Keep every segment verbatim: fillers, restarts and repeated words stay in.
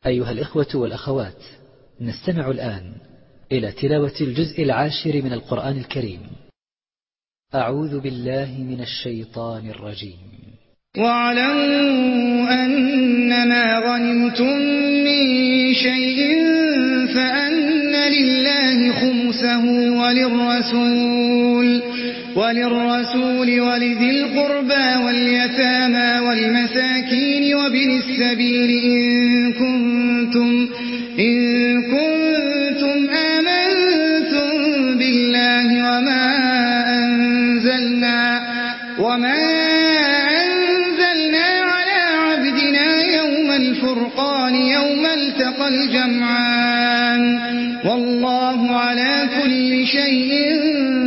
أيها الإخوة والأخوات، نستمع الآن إلى تلاوة الجزء العاشر من القرآن الكريم. أعوذ بالله من الشيطان الرجيم. واعلموا أنما غنمتم من شيء فأن لله خمسه وللرسول وللرسول ولذي القربى واليتامى والمساكين وابن السبيل إن كنتم إن كنتم آمنتم بالله وما أنزلنا وما أنزلنا على عبدنا يوم الفرقان يوم التقى الجمعان والله على كل شيء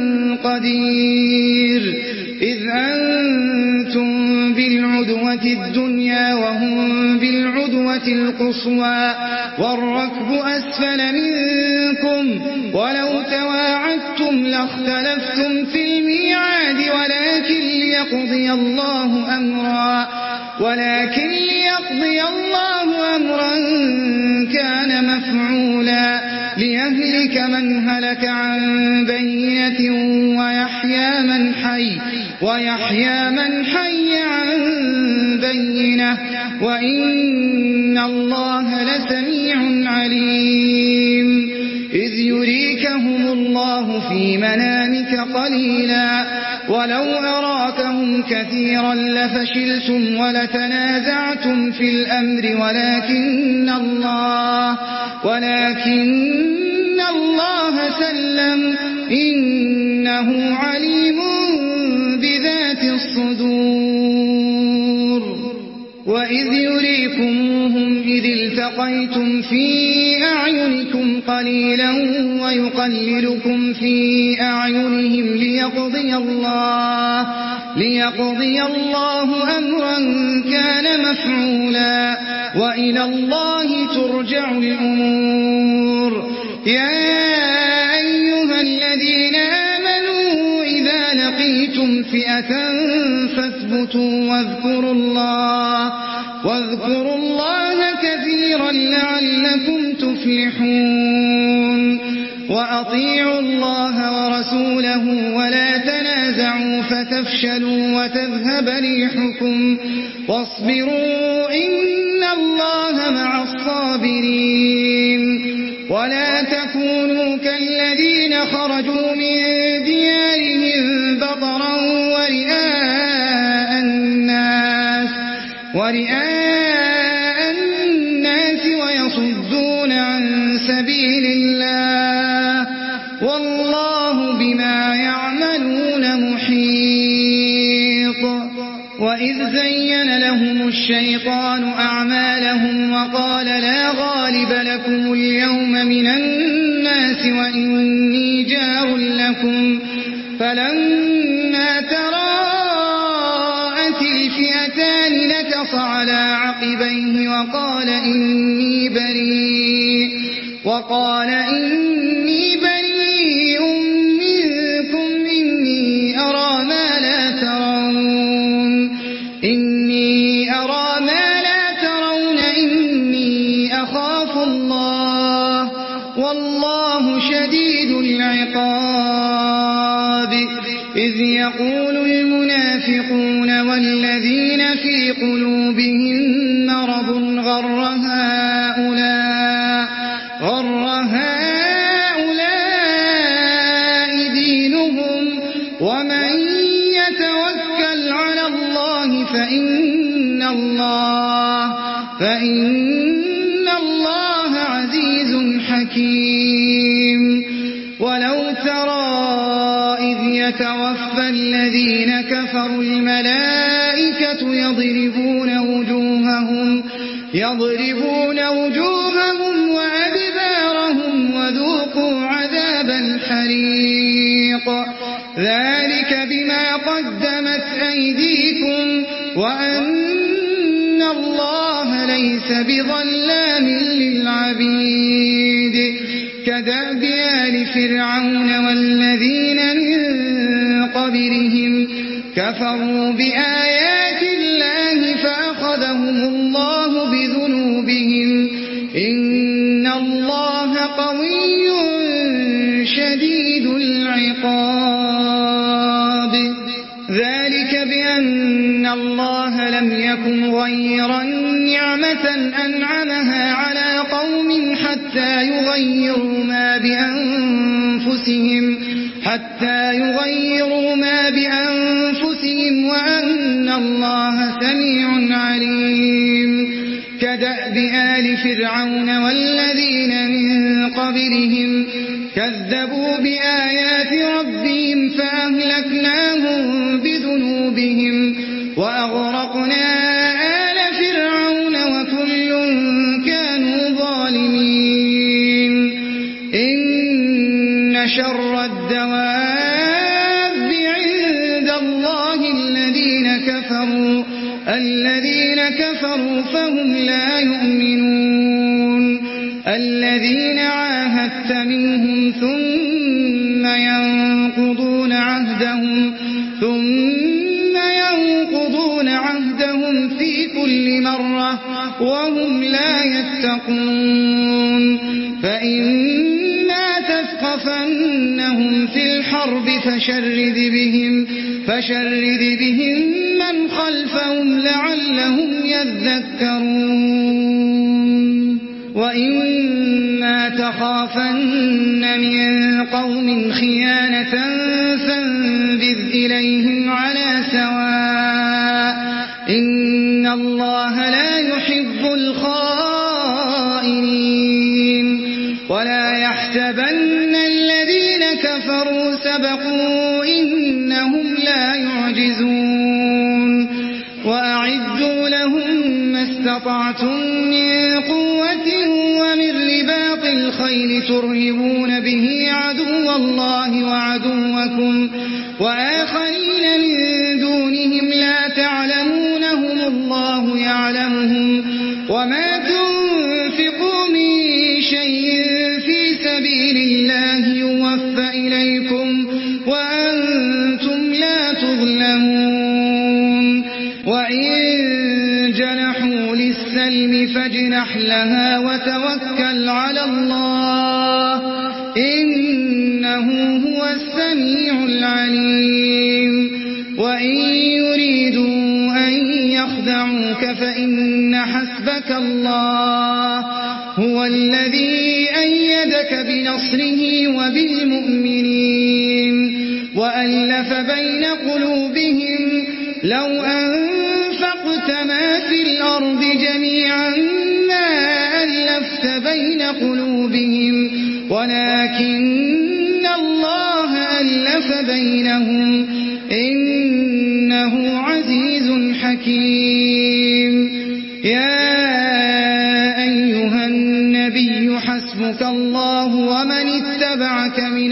قدير. إذ أنتم بالعدوة الدنيا وهم بالعدوة القصوى والركب أسفل منكم ولو تواعدتم لاختلفتم في الميعاد ولكن ليقضي الله أمرا ولكن ليقضي الله أمرا كان مفعولا ليهلك من هلك عن بينة ويحيى من حي ويحيى من حي عن بينة وإن الله لسميع عليم. إذ يريكهم الله في منامك قليلا ولو أراكهم كثيرا لفشلتم ولتنازعتم في الأمر ولكن الله ولكن الله سلم إنه عليم بذات الصدور. وإذ يريكموهم إذ التقيتم في أعينكم قليلا ويقللكم في أعينهم ليقضي الله ليقضي الله أمرا كان مفعولا وإلى الله ترجع الأمور. يا أيها الذين آمنوا إذا لقيتم فئة فاثبتوا واذكروا الله واذكروا الله كثيرا لعلكم تفلحون. وأطيعوا الله ورسوله ولا تنازعوا فتفشلوا وتذهب ريحكم واصبروا إن الله مع الصابرين. ولا تكونوا كالذين خرجوا من ديارهم بطرا ورئاء الناس ورئاء الناس ويصدون عن سبيل الله والله بما يعملون محيط. وإذ زين لهم الشيطان أعمالهم وقال لا غالب لكم اليوم من الناس وإني جار لكم فلما تراءت الفئتان نكص على عقبيه وقال إني بريء وقال إني بريء منكم إني أرى ما لا ترون إني أرى ما لا ترون إني أخاف الله والله شديد العقاب. إذ يقول المنافقون والذين في قلوبهم مرض غر هؤلاء غر هؤلاء دينهم ومن يتوكل على الله فإن الله فإن الله عزيز حكيم. ولو ترى إذ يتوفى الذين كفروا الملائكة يضربون وجوههم يضربون وجوههم وأدبارهم وذوقوا عذاب الحريق ذلك بما قدمت أيديكم وأن الله ليس بظلام للعبيد. كدأب آل فرعون والذين من قبلهم كفروا بآيات الله فأخذهم الله بذنوبهم إن الله قوي شديد العقاب. ذلك بأن الله لم يكن غيرا نعمة أنعمها على قوم حتى يغيروا ما بأنفسهم حتى يغيروا ما بأنفسهم وأن الله سميع عليم. كدأب آل فرعون والذين من قبلهم كذبوا بآيات ربهم فأهلكناهم بذنوبهم وأغرقنا آل فرعون وكل كانوا ظالمين. إن شر الدواب عند الله الذين كفروا الذين كفروا فهم لا يؤمنون. الذين عاهدت منهم ثم ينقضون عهدهم ثم ينقضون عهدهم في كل مرة وهم لا يتقون. فإما تثقفنهم في الحرب فشرد بهم فشرد بهم من خلفهم لعلهم يذكرون. وإما تخافن من قوم خيانة فانبذ إليهم على سواء إن الله لا يحب الخائنين. ولا يحسبن الذين كفروا سبقوا إنهم لا يعجزون. وأعدوا لهم ما استطعتم من قوة ومن رباط الخيل ترهبون به عدو الله وعدوكم وآخرين من دونهم لا تعلمونهم الله يعلمهم. وما تنفقوا من شيء في سبيل الله يوفى إليكم وأنتم لا تظلمون. وإن جنحوا للسلم فاجنح لها وتوكل على الله إنه هو السميع العليم. وإن يريدوا أن يخدعوك فإن حسبك الله هو الذي أيدك بنصره وبالمؤمنين. وألف بين قلوبهم لو أنفقت ما في الأرض جميعا ما ألفت بين قلوبهم ولكن الله ألف بينهم إنه عزيز حكيم. يا أيها النبي حسبك الله ومن اتبعك من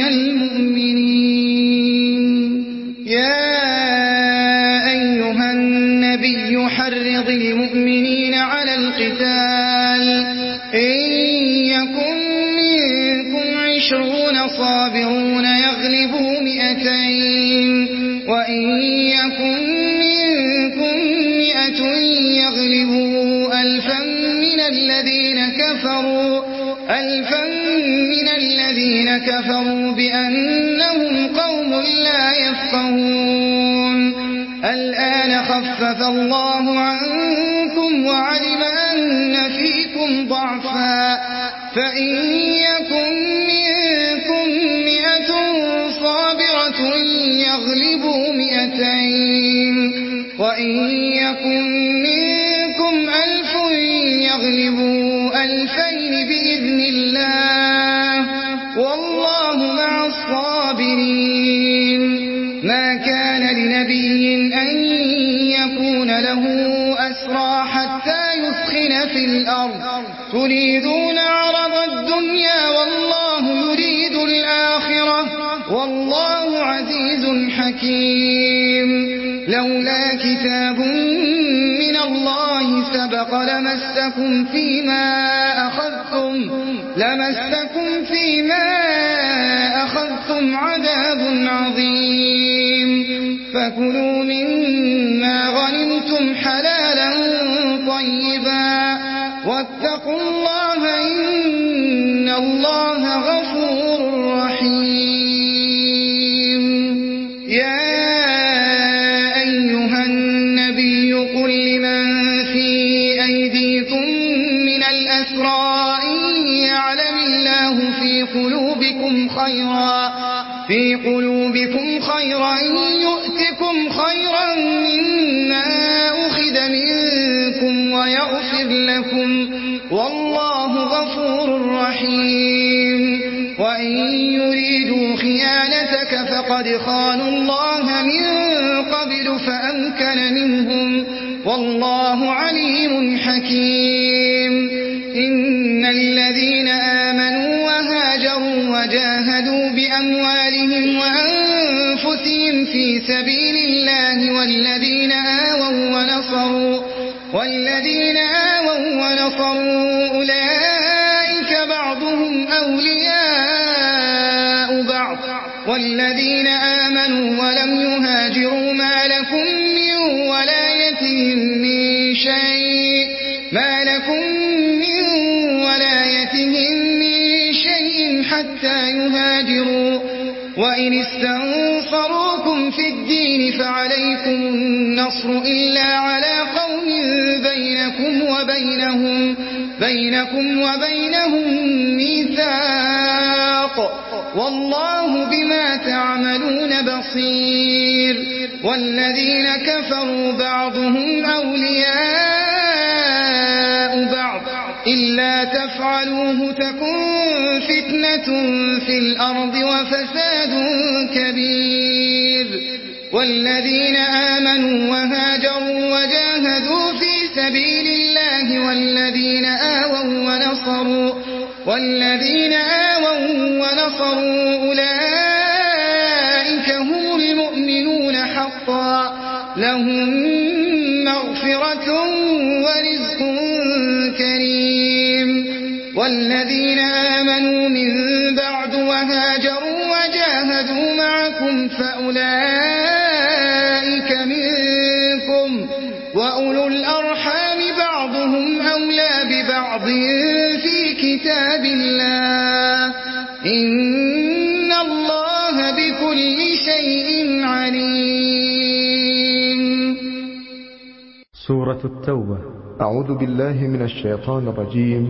المؤمنين. يا أيها النبي حرض المؤمنين على القتال إن يكن منكم عشرون صابرون يغلبوا مئتين وإن يكن منكم مئة يغلبوا ألفا من الذين كفروا ألفا من الذين كفروا بأنهم قوم لا يفقهون. الآن خفف الله عنكم وعلم أن فيكم ضعفا فإن يكن منكم مئة صابرة يغلبوا مئتين وإن يكن منكم ألف يغلبوا ألفين بإذن الله والله مع الصابرين. ما كان لنبي أن يكون له أسرى حتى يثخن في الأرض تريدون عرض الدنيا والله يريد الآخرة والله عزيز حكيم. لولا كتاب من الله سبق لمسكم فيما أخذتم لمسكم فيما أخذتم عذاب عظيم. فكلوا مما غنمتم حلالا طيبا واتقوا الله اليسرى إن يعلم الله في قلوبكم خيرا في قلوبكم خيرا يؤتكم خيرا مما أخذ منكم ويغفر لكم والله غفور رحيم وإن يريدوا خيانتك فقد خانوا الله من قبل فأمكن منهم والله عليم حكيم إن الذين آمنوا وهاجروا وجاهدوا بأموالهم وأنفسهم في سبيل الله والذين آووا ونصروا والذين آووا ونصروا أولئك بعضهم أولياء بعض والذين آمنوا ولم يهاجروا ما لكم من ولايتهم من شيء ما لكم من ولايتهم من شيء حتى يهاجروا وإن استنصروكم في الدين فعليكم النصر إلا على قوم بينكم وبينهم بينكم وبينهم ميثاق والله بما تعملون بصير والذين كفروا بعضهم أولياء بعض إلا تفعلوه تكن فتنة في الأرض وفساد كبير والذين آمنوا وهاجروا وجاهدوا في سبيل الله والذين آووا ونصروا والذين آووا ونصروا أولئك هم المؤمنون حقا لهم مغفرة ورزق كريم والذين آمنوا من بعد وهاجروا وجاهدوا معكم فأولئك منكم وأولو الأرحام بعضهم أولى ببعض في كتاب الله إن الله بكل شيء عليم. سورة التوبة. أعوذ بالله من الشيطان الرجيم.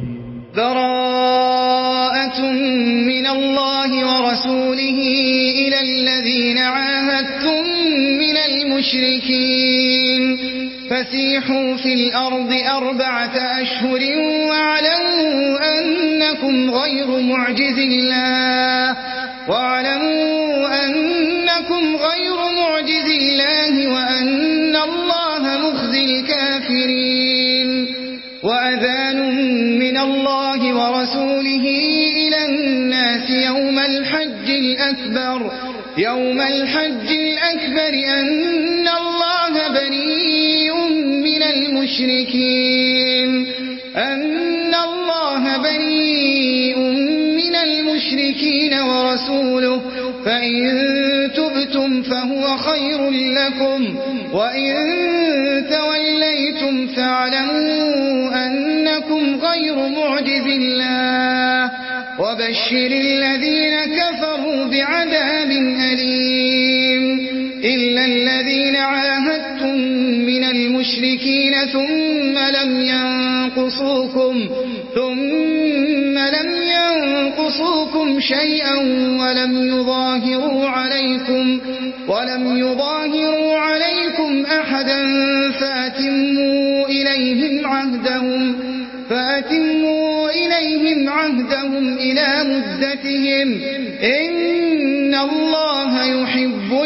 براءة من الله ورسوله إلى الذين عاهدتم من المشركين فسيحوا في الأرض أربعة أشهر واعلموا أنكم غير معجز الله واعلموا أنكم غير معجز الله وأن الله مخزي الكافرين وأذان من الله ورسوله إلى الناس يوم الحج الأكبر يوم الحج الأكبر أن الله بريء من المشركين أن الله بريء من المشركين ورسوله فإن تبتم فهو خير لكم وإن توليتم فاعلموا أنكم غير معجز الله وبشر الذين كفروا بعذاب أليم إلا الذين عاهدتم من المشركين ثم لم ينقصوكم ثم لم ينقصوكم شيئا ولم يظاهروا عليكم ولم يظاهروا عليكم أحدا فأتموا إليهم عهدهم فأتموا إليهم عهدهم إلى مدتهم إن الله يحب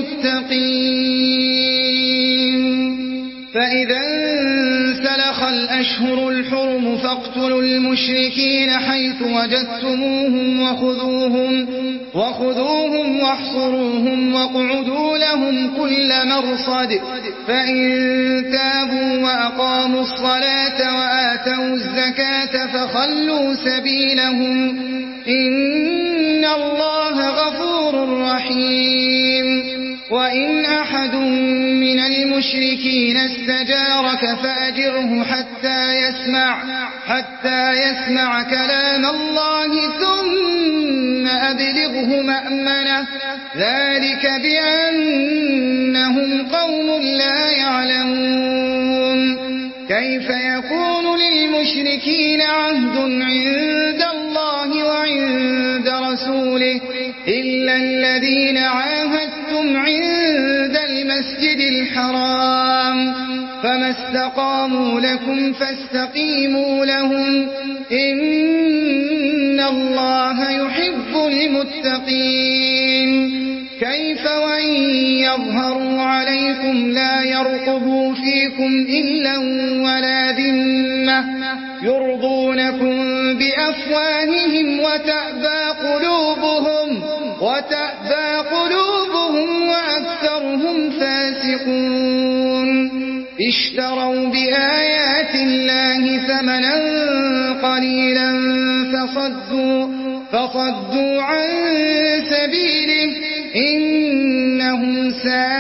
المتقين. فإذا انسلخ الأشهر الحرم فاقتلوا المشركين حيث وجدتموهم وخذوهم وخذوهم واحصروهم واقعدوا لهم كل مرصد فإن تابوا وأقاموا الصلاة وآتوا الزكاة فخلوا سبيلهم إن الله غفور رحيم. وإن أحد من المشركين استجارك فأجره حتى يسمع حتى يسمع كلام الله ثم أبلغه مأمنه ذلك بأنهم قوم لا يعلمون. كيف كيف يكون للمشركين عهد عند الله وعند رسوله إلا الذين عاهدتم عند المسجد الحرام فما استقاموا لكم فاستقيموا لهم إن الله يحب المتقين كيف وإن يظهروا عليكم لا يرقبوا فيكم إلا ولا ذمة يرضونكم بأفواههم وتأبى قلوبهم وتأبى قلوبهم وأكثرهم فاسقون اشتروا بآيات الله ثمنا قليلا فصدوا, فصدوا عن سبيله إنهم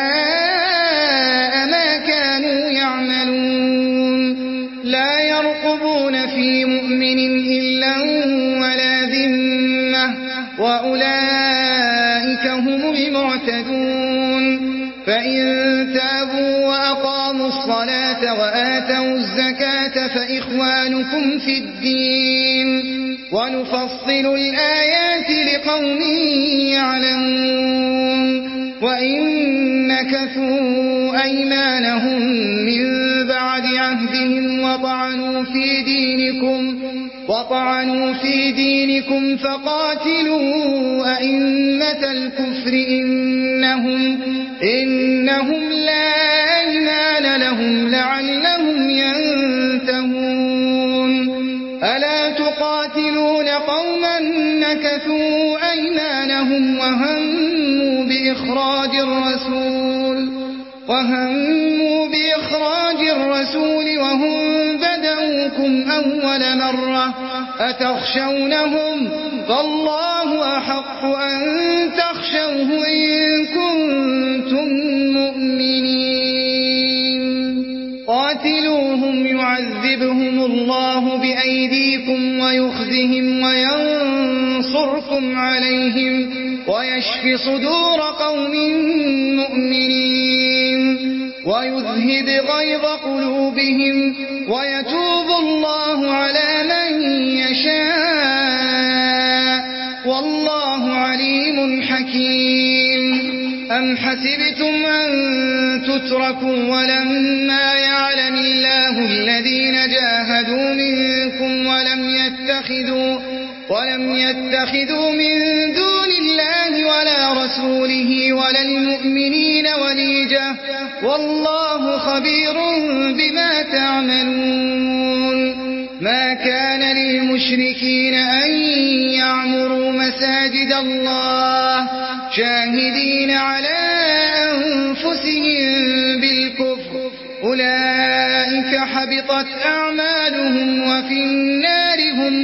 ساء ما كانوا يعملون لا يرقبون في مؤمن إلا ولا ذمة وأولئك هم المعتدون فإن تابوا وأقاموا الصلاة وآتوا الزكاة فإخوانكم في الدين ونفصل الآيات لقوم يعلمون وإن نكثوا أيمانهم من بعد عهدهم وطعنوا في دينكم وطعنوا في دينكم فقاتلوا أئمة الكفر إنهم إنهم لا أيمان لهم لعلهم ينتهون ألا تقاتلون قوما نكثوا أيمانهم وهموا بإخراج الرسول وهموا بإخراج الرسول وهم بدأوكم أول مرة أتخشونهم فالله أحق أن تخشوه إن كنتم مؤمنين قاتلوهم يعذبهم الله بأيديكم ويخزهم وينصركم عليهم ويشفي صدور قوم مؤمنين ويذهب غيظ قلوبهم ويتوب الله على من يشاء والله عليم حكيم أم حسبتم أن تتركوا ولما يعلم الله الذين جاهدوا منكم ولم يتخذوا ولم يتخذوا من دون الله ولا رسوله ولا المؤمنين وليجة والله خبير بما تعملون ما كان للمشركين أن يعمروا مساجد الله شاهدين على أنفسهم بالكفر أولئك حبطت أعمالهم وفي النار هم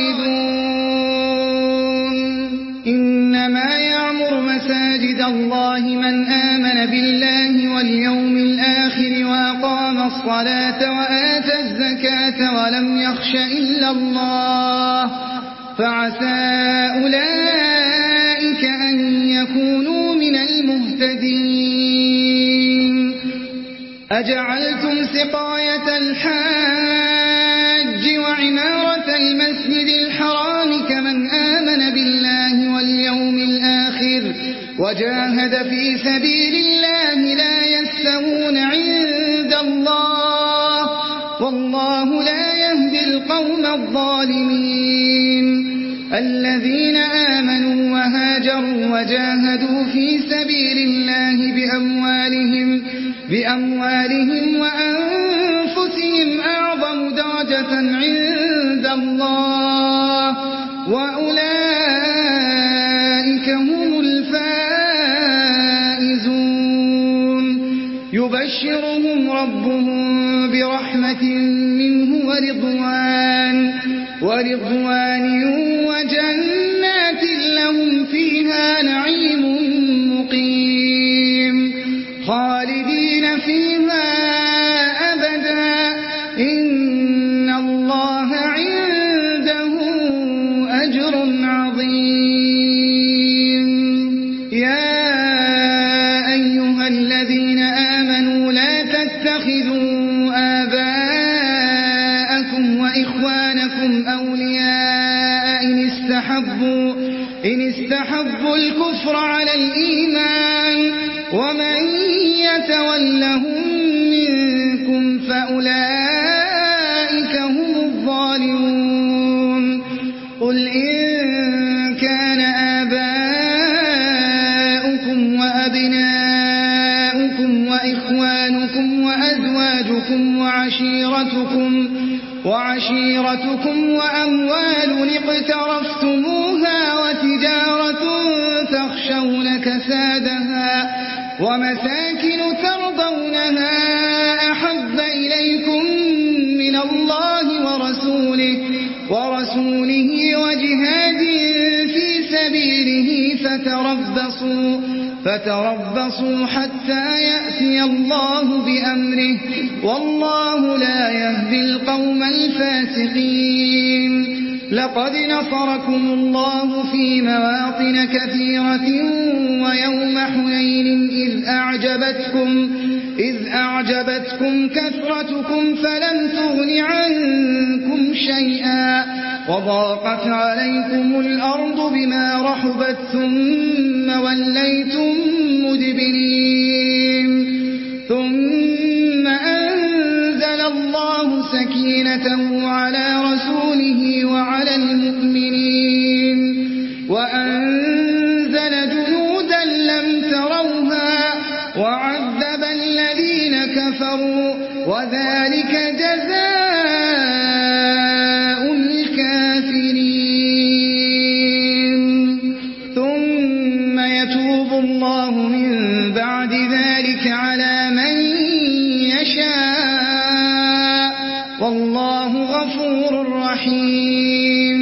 خالدون إنما يعمر مساجد الله من آمن بالله واليوم الآخر وأقام الصلاة وآتى الزكاة ولم يخش إلا الله فعسى أولئك أن يكونوا من المهتدين أجعلتم سقاية الحاج وعمارة المسجد الحرام كمن آمن بالله واليوم الآخر وجاهد في سبيل الله لا يستوون عند الله والله لا يهدي القوم الظالمين الذين آمنوا وهاجروا وجاهدوا في سبيل الله بأموالهم بأموالهم وأنفسهم أعظم درجة عند الله وأولئك هم الفائزون يبشرهم ربهم برحمة منه ورضوان ورضوان وجنات لهم فيها نعيم مقيم خالدين فيها أبدا إن الله عنده أجر عظيم يا أيها الذين آمنوا لا تتخذوا آباءكم أولياء إن استحبوا, إن استحبوا الكفر على الإيمان ومن يتولهم منكم فأولئك هم الظالمون. قل إن كان آباؤكم وأبناؤكم وإخوانكم وأزواجكم وعشيرتكم وعشيرتكم وأموال اقترفتموها وتجارة تخشون كسادها ومساكن ترضونها أحب إليكم من الله ورسوله, ورسوله وجهاد في سبيله فتربصوا, فتربصوا حتى يأتي الله بأمره والله لا يهدي القوم الفاسقين. لقد نصركم الله في مواطن كثيرة ويوم حنين إذ أعجبتكم, إذ أعجبتكم كثرتكم فلم تغن عنكم شيئا وضاقت عليكم الأرض بما رحبت ثم وليتم مدبرين. ثم أنزل الله سكينته على رسوله وعلى المؤمنين وأنزل جنودا لم تروها وعذب الذين كفروا وذلك جزاء الكافرين. ثم يتوب الله من بعد ذلك على من يشاء والله غفور رحيم.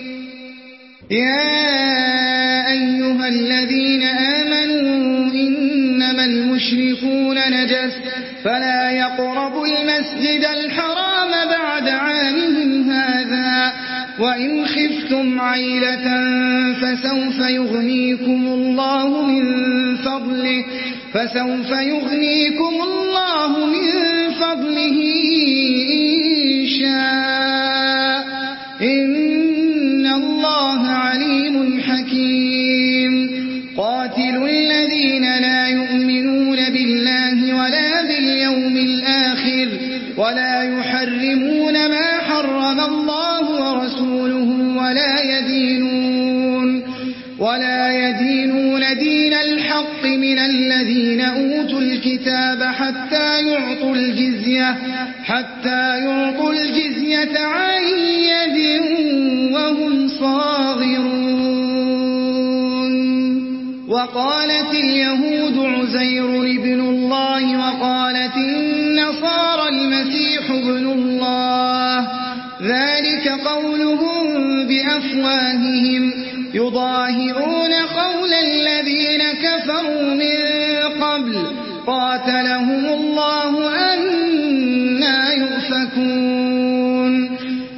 يا أيها الذين آمنوا إنما المشركون نجس فلا يقربوا المسجد الحرام بعد عامهم هذا وإن خفتم عيلة فسوف يغنيكم الله من فضله, فسوف يغنيكم الله من فضله إن شاء إن الله عليم حكيم. قاتلوا الذين لا يؤمنون بالله ولا باليوم الآخر ولا يحرمون ما حرم الله ورسوله ولا يدينون, ولا يدينون دين الحق من الذين أوتوا الكتاب حتى يعطوا الجزية, حتى يعطوا الجزية عن يد وهم صاغرون. وقالت اليهود عزير ابن الله وقالت النصارى المسيح ابن الله ذلك قولهم بأفواههم يضاهئون قول الذين كفروا من قبل قاتلهم الله أنى يؤفكون.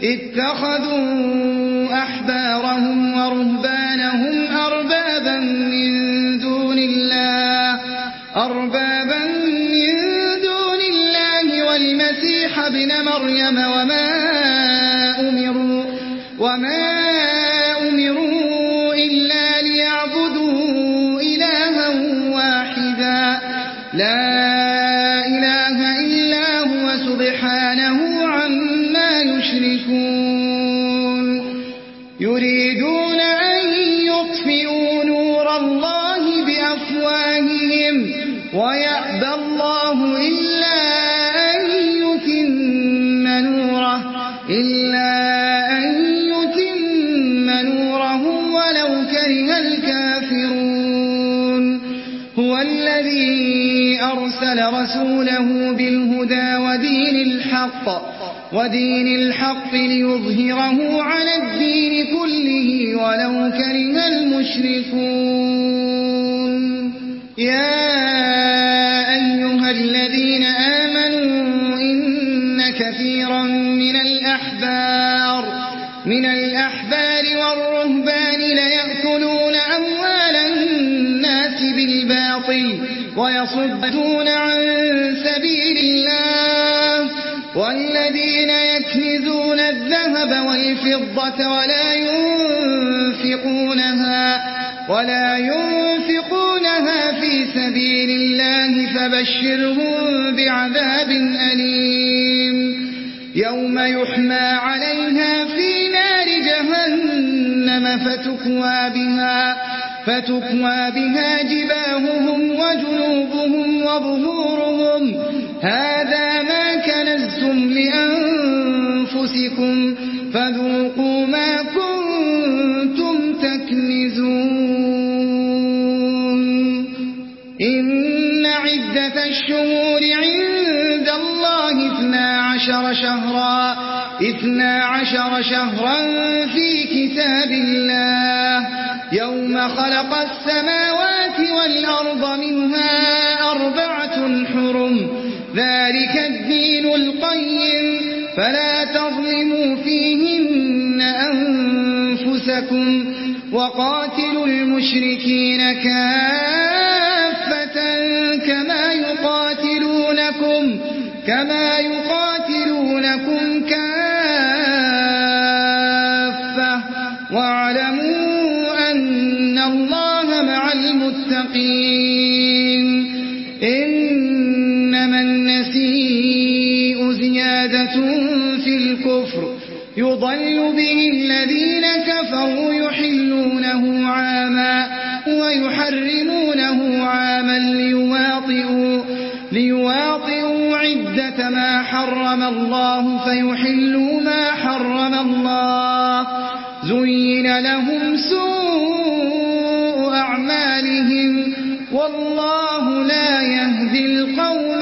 اتخذوا أحبارهم ورهبانهم أربابا من دون الله, أربابا من دون الله والمسيح ابن مريم وما أمروا, وما أمروا إلا ليعبدوا إلها واحدا لا إله إلا هو سبحانه عما يشركون. يريدون أن يطفئوا نور الله بأفواههم ويأبى الله إلا أن يتم نوره, إلا أن يتم نوره ولو كره الكافرون. هو الذي أرسل رسوله بالهدى ودين الحق, ودين الحق ليظهره على الدين كله ولو كره المشركون. يا أيها الذين آمنوا إن كثيرا من الأحبار من الأحبار والرهبان ليأكلون أموال الناس بالباطل ويصدون عن سبيل الله والذين يكنزون الذهب والفضة ولا ينفقونها ولا ينفقونها في سبيل الله فبشرهم بعذاب أليم يوم يحمى عليها في نار جهنم فتكوى بها فتكوى بها جباههم وجنوبهم وظهورهم هذا ما كنزتم لأنفسكم فذوقوا ما كنتم تكنزون إن عدة الشهور عند الله اثنا عشر شهرا اثنا عشر شهرا في كتاب الله يوم خلق السماوات والأرض منها أربعة حرم ذلك الدين القيم فلا تظلموا فيهن أنفسكم وقاتلوا المشركين كافة كما يقاتلونكم كما يقاتلونكم كافة واعلموا أن الله مع المتقين إنما النسيء زيادة في الكفر يضل به الذين كفروا يحلونه عاما ويحرمونه عاما ليواطئوا, ليواطئوا عدة ما حرم الله فيحلوا ما حرم الله زين لهم سوء أعمالهم والله لا يهدي القوم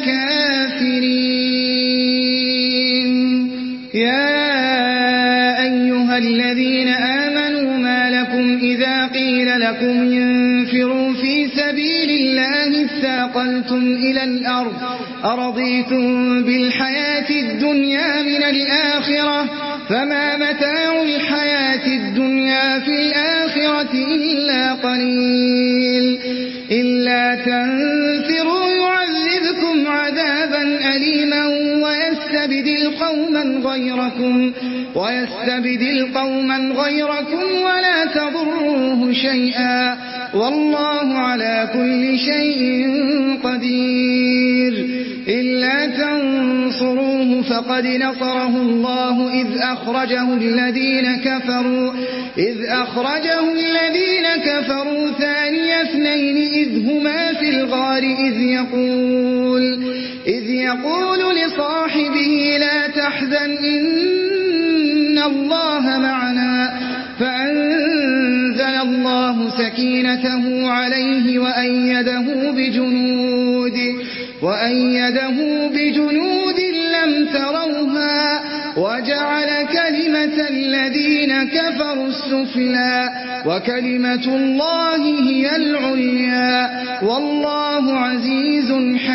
الكافرين يا أيها الذين آمنوا ما لكم إذا قيل لكم انفروا في سبيل الله اثاقلتم إلى الأرض أرضيتم بالحياة الدنيا من الآخرة فما متاع الحياة الدنيا في الآخرة إلا قليل إلا تنفروا يعذبكم عذابا أليما ويستبدل قوما غيركم ويستبدل قوما غيركم ولا تضروه شيئا والله على كل شيء قدير إلا تنصروه فقد نصره الله إذ أخرجه الذين كفروا إذ أخرجه الذين كفروا ثاني اثنين إذ هما في الغار إذ يقول إذ يقول لصاحبه لا تحزن إن الله معنا فأنزل الله سكينته عليه وأيده بجنود وأيده بجنود لم تروها وجعل كلمة الذين كفروا السفلى وكلمة الله هي العليا والله عزيز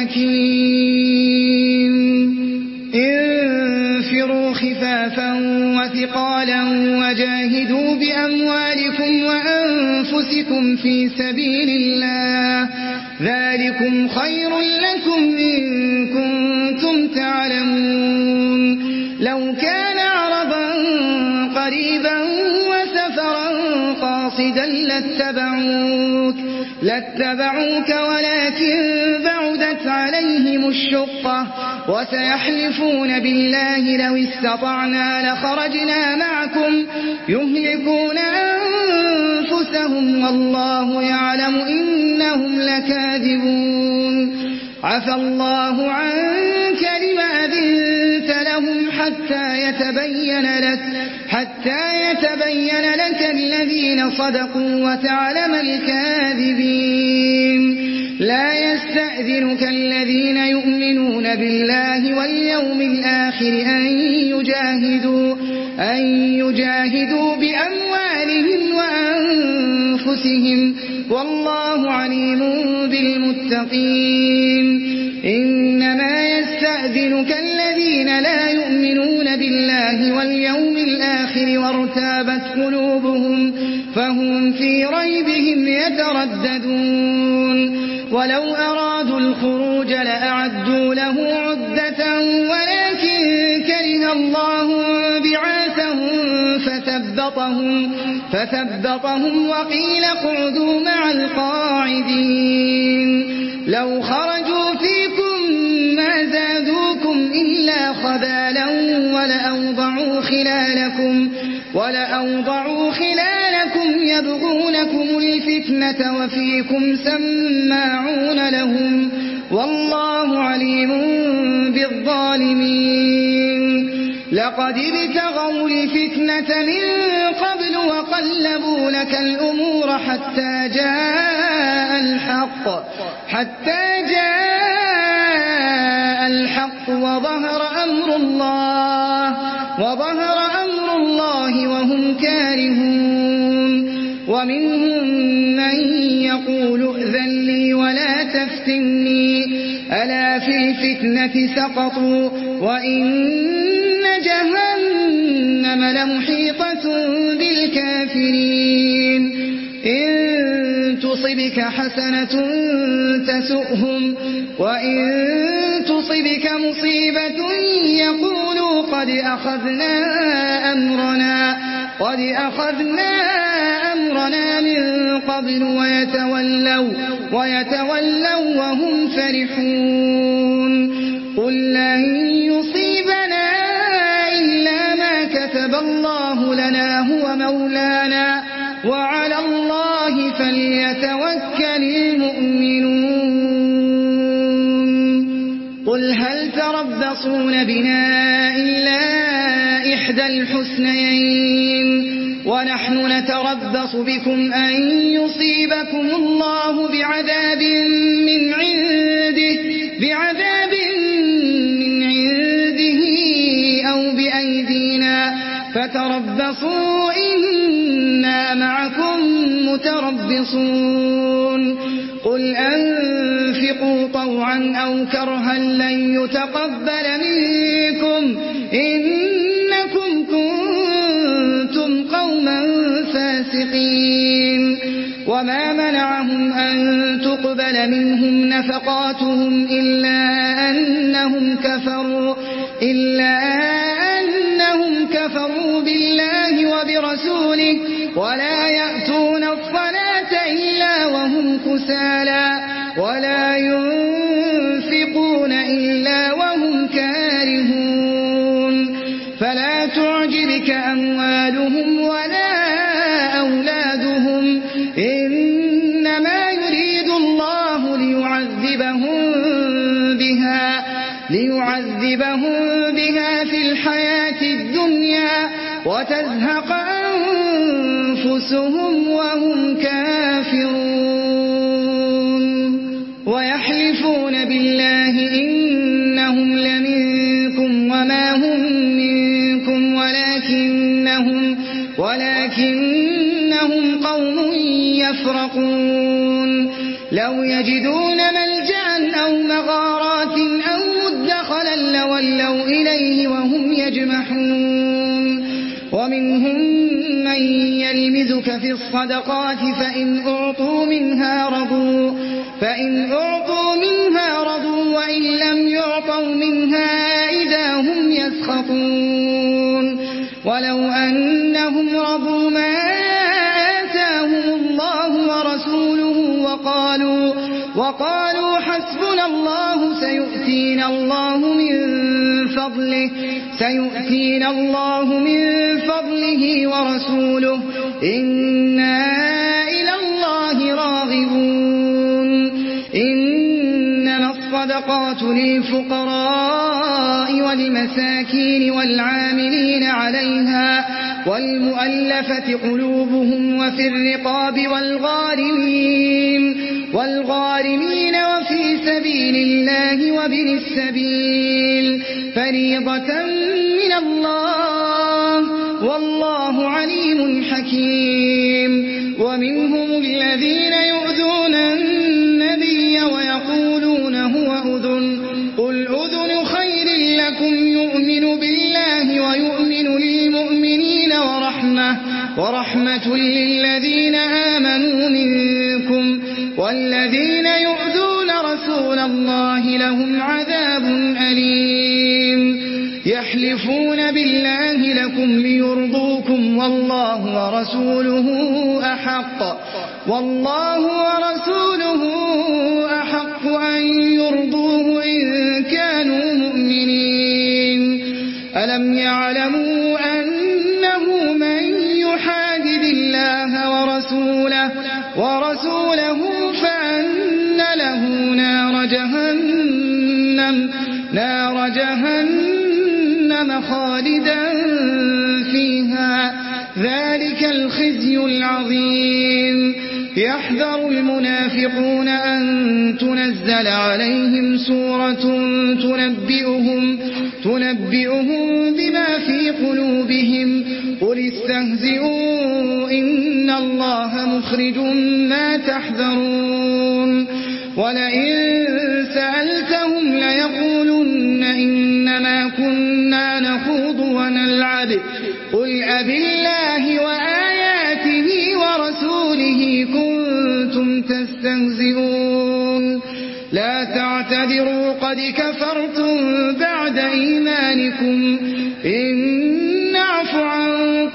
حكيم انفروا خفافا وثقالا وجاهدوا بأموالكم وأنفسكم في سبيل الله ذلكم خير لكم إن كنتم تعلمون لو كان عرضا قريبا وسفرا قاصدا لاتبعوك لاتبعوك ولكن بعدت عليهم الشقة وسيحلفون بالله لو استطعنا لخرجنا معكم يهلكون أنفسهم والله يعلم إنهم لكاذبون عفى الله عنك لما أذنت لهم حتى يتبين لك حتى يتبين لك الذين صدقوا وتعلم الكاذبين لا يستأذنك الذين يؤمنون بالله واليوم الآخر أن يجاهدوا أن يجاهدوا بأموالهم وأنفسهم والله عليم بالمتقين إنما يستأذنك الذين لا يؤمنون بالله واليوم الآخر وارتابت قلوبهم فهم في ريبهم يترددون ولو أرادوا الخروج لأعدوا له عدة ولكن كره الله بعاثهم فثبطهم, فثبطهم وقيل اقعدوا مع القاعدين لو خرجوا فيكم ما زادوكم إلا خبالا ولأوضعوا خلالكم, ولأوضعوا خلالكم يبغونكم الفتنة وفيكم سماعون لهم والله عليم بالظالمين لقد ابتغوا الفتنة من قبل وقلبوا لك الأمور حتى جاء الحق حتى جاء الحق وظهر أمر الله وظهر أمر الله وهم كارهون ومنهم من يقول ائذن لي ولا تفتني ألا في الفتنة سقطوا وإن جهنم لمحيطة بالكافرين إن تصبك حسنة تسؤهم وإن تصبك مصيبة يقولوا قد أخذنا أمرنا قد أخذنا أمرنا من قبل ويتولوا ويتولوا وهم فرحون قل لن يصيبنا إلا ما كتب الله لنا هو مولانا وعلى الله فليتوكل المؤمنون قل هل تربصون بنا إلا إحدى الحسنيين ونحن نتربص بكم أن يصيبكم الله بعذاب من عنده بعذاب من عنده أو بأيدينا فتربصوا إنا معكم متربصون قل أنفقوا طوعا أو كرها لن يتقبل منكم إنكم كنتم قوما فاسقين وما منعهم أن تقبل منهم نفقاتهم إلا أنهم كفروا إلا أنهم كفروا بالله وبرسوله ولا يأتون الصلاة إلا وهم كسالى ولا ينفقون إلا وهم كارهون فلا تعجبك أموالهم ولا أولادهم إنما يريد الله ليعذبهم بها ليعذبهم بها في الحياة الدنيا وتزهق أنفسهم وهم كافرون ويحلفون بالله إنهم لمنكم وما هم منكم ولكنهم ولكنهم قوم يفرقون لو يجدون ملجأ أو مغارات أو مدخلا لولوا إليه وهم يجمحون ومنهم من يلمزك في الصدقات فإن أعطوا منها رضوا فإن أعطوا منها رضوا وإن لم يعطوا منها إذا هم يسخطون ولو أنهم رضوا ما آتاهم الله ورسوله وقالوا وقالوا حسبنا الله سيؤتينا الله من فضله سيؤتينا الله من فضله ورسوله إنا إلى الله راغبون إنما الصدقات للفقراء والمساكين والعاملين عليها والمؤلفة قلوبهم وفي الرقاب والغارمين والغارمين وفي سبيل الله وابن السبيل فريضة من الله والله عليم حكيم ومنهم الذين يؤذون النبي ويقولون هو أذن قل أذن خير لكم يؤمن بالله ويؤمن للمؤمنين ورحمة, ورحمة للذين آمنوا منكم والذين يؤذون رسول الله لهم عذاب أليم يحلفون بالله لكم ليرضوكم والله ورسوله أحق والله ورسوله أحق أن يرضوه إن كانوا مؤمنين ألم يعلموا أنه من يحادد الله ورسوله ورسوله فأن له نار جهنم نار جهنم خالدا فيها ذلك الخزي العظيم يحذر المنافقون أن تنزل عليهم سورة تنبئهم تنبئهم بما في قلوبهم قل استهزئوا إن الله مخرج ما تحذرون ولئن سألتهم ليقولن إنما كنا نخوض ونلعب قل أبالله وآياته ورسوله كنتم تستهزئون لا تعتذروا قد كفرتم بعد إيمانكم إن نعف عن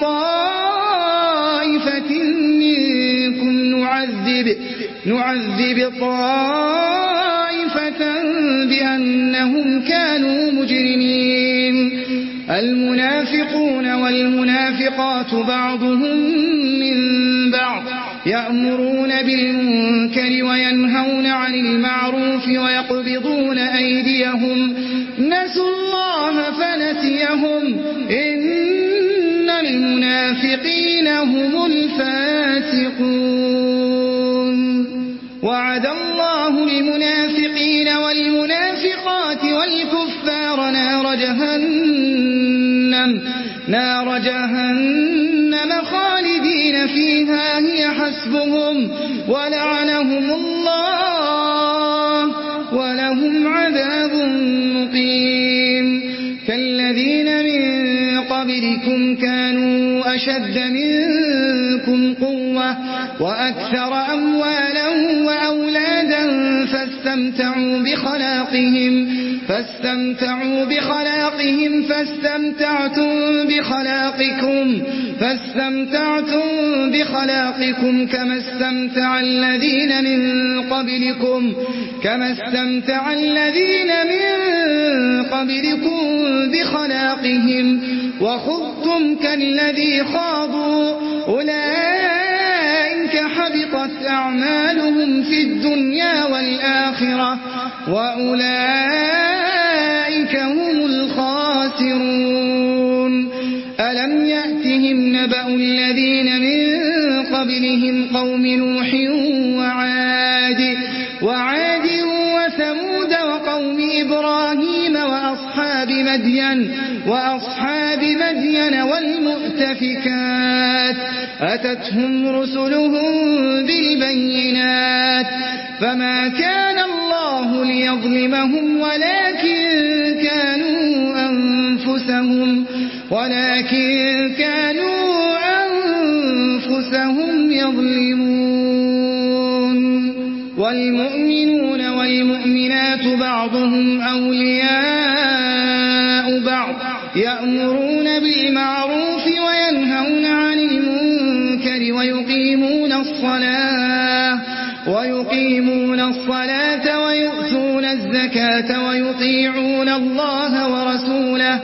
طائفة منكم نعذب نعذب طائفة بأنهم كانوا مجرمين المنافقون والمنافقات بعضهم من بعض يأمرون بالمنكر وينهون عن المعروف ويقبضون أيديهم نسوا الله فنسيهم إن المنافقين هم الفاسقون وعد الله المنافقين والمنافقات والكفار نار جهنم نار جهنم خالدين فيها هي حسبهم ولعنهم الله ولهم عذاب مقيم كالذين من قبلكم كانوا أشد منكم قوة وأكثر أموالا وأولادا فاستمتعوا بخلاقهم فاستمتعوا بخلاقهم فاستمتعتم بخلاقكم فاستمتعتم بخلاقكم كما استمتع الذين من قبلكم كما استمتع الذين من قبلكم بخلاقهم وخضتم كالذي خاضوا أولئك حبطت أعمالهم في الدنيا والآخرة وأولئك هم الخاسرون ألم يأتهم نبأ الذين من قبلهم قوم نوح وعاد وعاد وثمود وقوم إبراهيم وأصحاب مدين وأصحاب مدين والمؤتفكات أتتهم رسلهم بالبينات فما كان الله ليظلمهم ولكن كانوا أنفسهم ولكن كانوا أنفسهم يظلمون والمؤمنون والمؤمنات بعضهم أولياء بعض يأمرون بالمعروف وينهون عن المنكر ويقيمون الصلاة ويقيمون الصلاة ويؤتون الزكاة ويطيعون الله ورسوله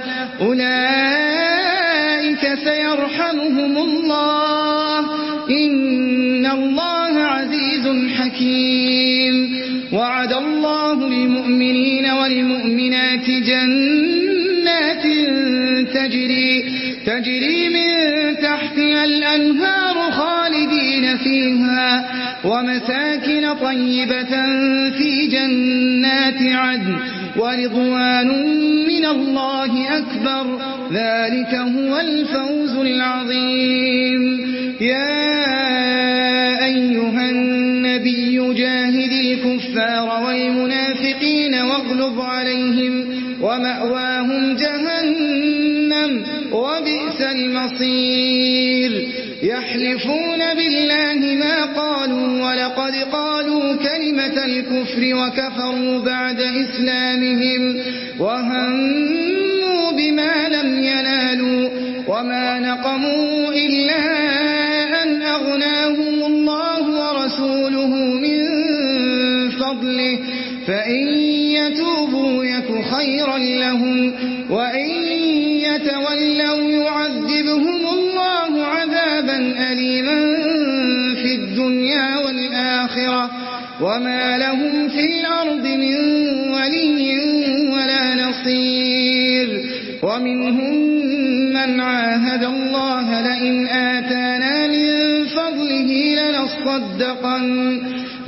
أولئك سيرحمهم الله إن الله عزيز حكيم وعد الله المؤمنين والمؤمنات جنات تجري تجري من تحتها الأنهار خالدين فيها ومساكن طيبة في جنات عدن ورضوان من الله أكبر ذلك هو الفوز العظيم يا أيها النبي جاهد الكفار والمنافقين واغلظ عليهم ومأواهم جهنم وبئس المصير يحلفون بالله ما قالوا ولقد قالوا كلمة الكفر وكفروا بعد إسلامهم وهموا بما ما لم ينالوا وما نقموا إلا أن أغناهم الله ورسوله من فضله فإن يتوبوا يك خيرا لهم وإن يتولوا يعذبهم الله عذابا أليما في الدنيا والآخرة وما لهم في الأرض من ولي ولا نصير ومنهم من عاهد الله لئن آتانا من فضله لنصدقن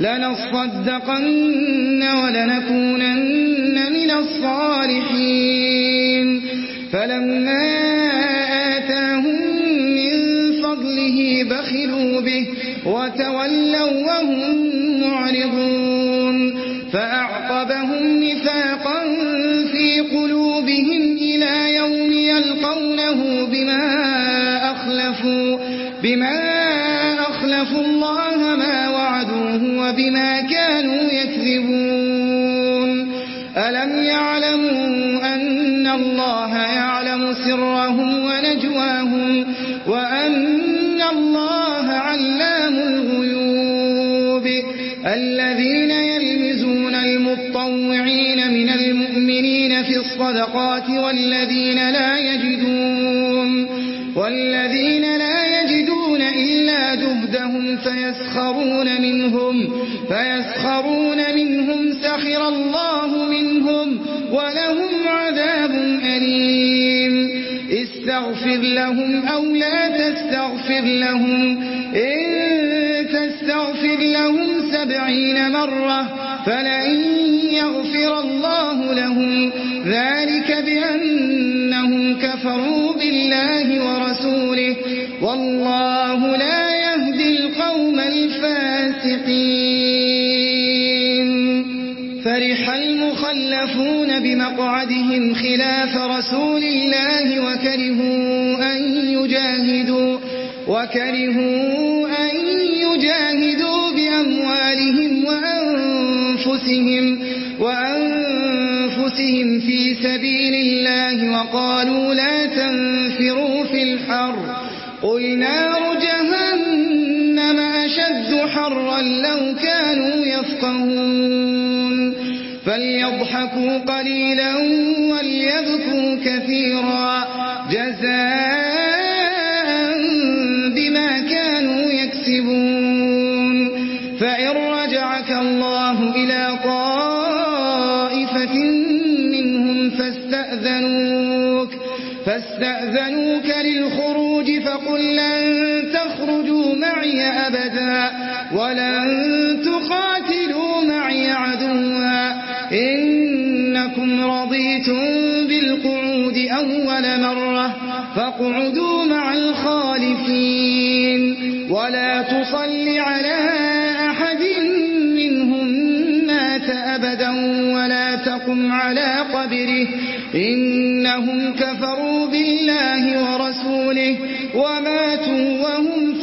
لنصدقن ولنكونن من الصالحين فلما آتاهم من فضله بخلوا به وتولوا وهم معرضون فأعقبهم نفاقا في قلوبهم إلى يوم يلقونه بما أخلفوا بما أخلفوا الله ما وعدوه وبما كانوا يكذبون ألم يعلموا أن الله يعلم سرهم ونجواهم وأن الله علام الغيوب الذين يلمزون المطوعين من المؤمنين في الصدقات والذين لا يجدون والذين لا يجدون إلا جهدهم فيسخرون منهم فيسخرون منهم سخر الله منهم ولهم عذاب أليم استغفر لهم أو لا تستغفر لهم إن تستغفر لهم سبعين مرة فلن يغفر الله لهم ذلك بأنهم كفروا بالله ورسوله والله لا يهدي القوم الفاسقين فرح المخلفون بمقعدهم خلاف رسول الله وكرهوا أن يجاهدوا وكرهوا أن يجاهدوا بأموالهم وأنفسهم وأنفسهم في سبيل الله وقالوا لا تنفروا في الحر قل نار جهنم أشد حرا لو كانوا يفقهون فليضحكوا قليلا وليبكوا كثيرا جزاء بما كانوا يكسبون فإن رجعك الله إلى طائفة منهم فاستأذنوك فاستأذنوك للخروج فقل لن تخرجوا معي أبدا ولن تقاتلوا معي عدوا إنكم رضيتم بالقعود أول مرة فاقعدوا مع الخالفين ولا تصل على أحد منهم مات أبدا ولا تقم على قبره إنهم كفروا بالله ورسوله وماتوا وهم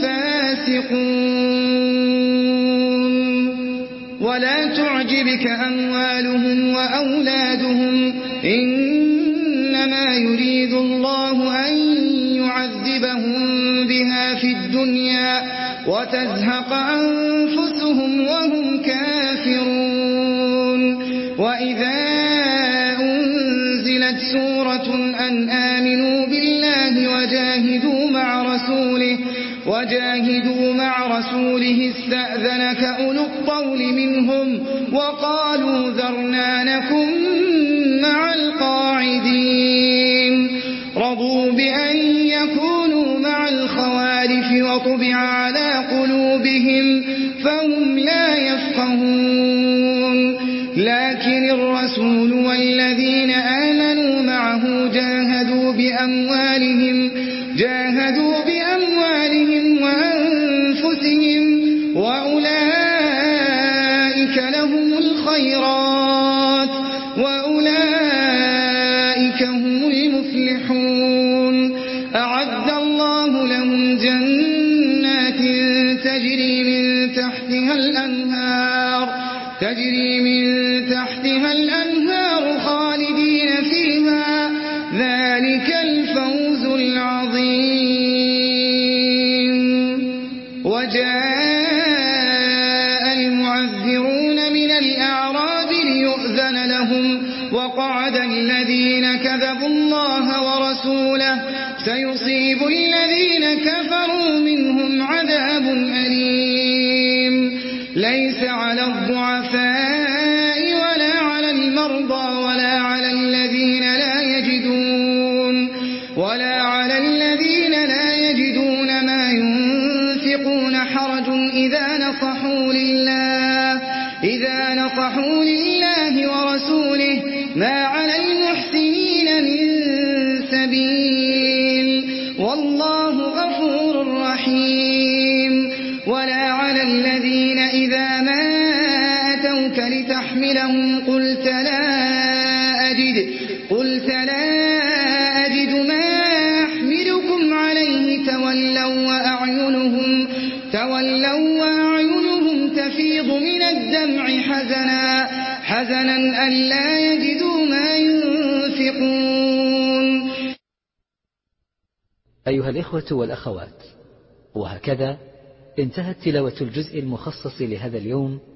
فاسقون ولا تعجبك أموالهم وأولادهم إنما يريد الله أن يعذبهم بها في الدنيا وتزهق أنفسهم وهم كافرون وإذا أنزلت سورة أن آمنوا بالله وجاهدوا مع رسوله وجاهدوا مع رسوله استأذنك أولو الطول منهم وقالوا ذرنا نكن مع القاعدين رضوا بأن يكونوا مع الخوالف وطبع على قلوبهم فهم لا يفقهون لكن الرسول والذين آمنوا معه جاهدوا بأموالهم جاهدوا بأموالهم وأنفسهم وأولئك لهم الخيرات وأولئك هم المفلحون أعد الله لهم جنات تجري من تحتها الأنهار تجري من تحتها الأنهار خالدين فيها ذلك ليس على الضعفاء ولا على المرضى ولا على الذين لا يجدون ولا على الذين لا يجدون ما ينفقون حرج إذا نصحوا لله إذا نصحوا لله ورسوله ما على المحسنين من سبيل والله غفور رحيم. ولا على الذين إذا ما أتوك لتحملهم قلت لا أجد قلت لا أجد ما أحملكم عليه تولوا وأعينهم تولوا وأعينهم تفيض من الدمع حزنا حزنا ألا يجدوا ما ينفقون. أيها الإخوة والأخوات، وهكذا انتهت تلاوة الجزء المخصص لهذا اليوم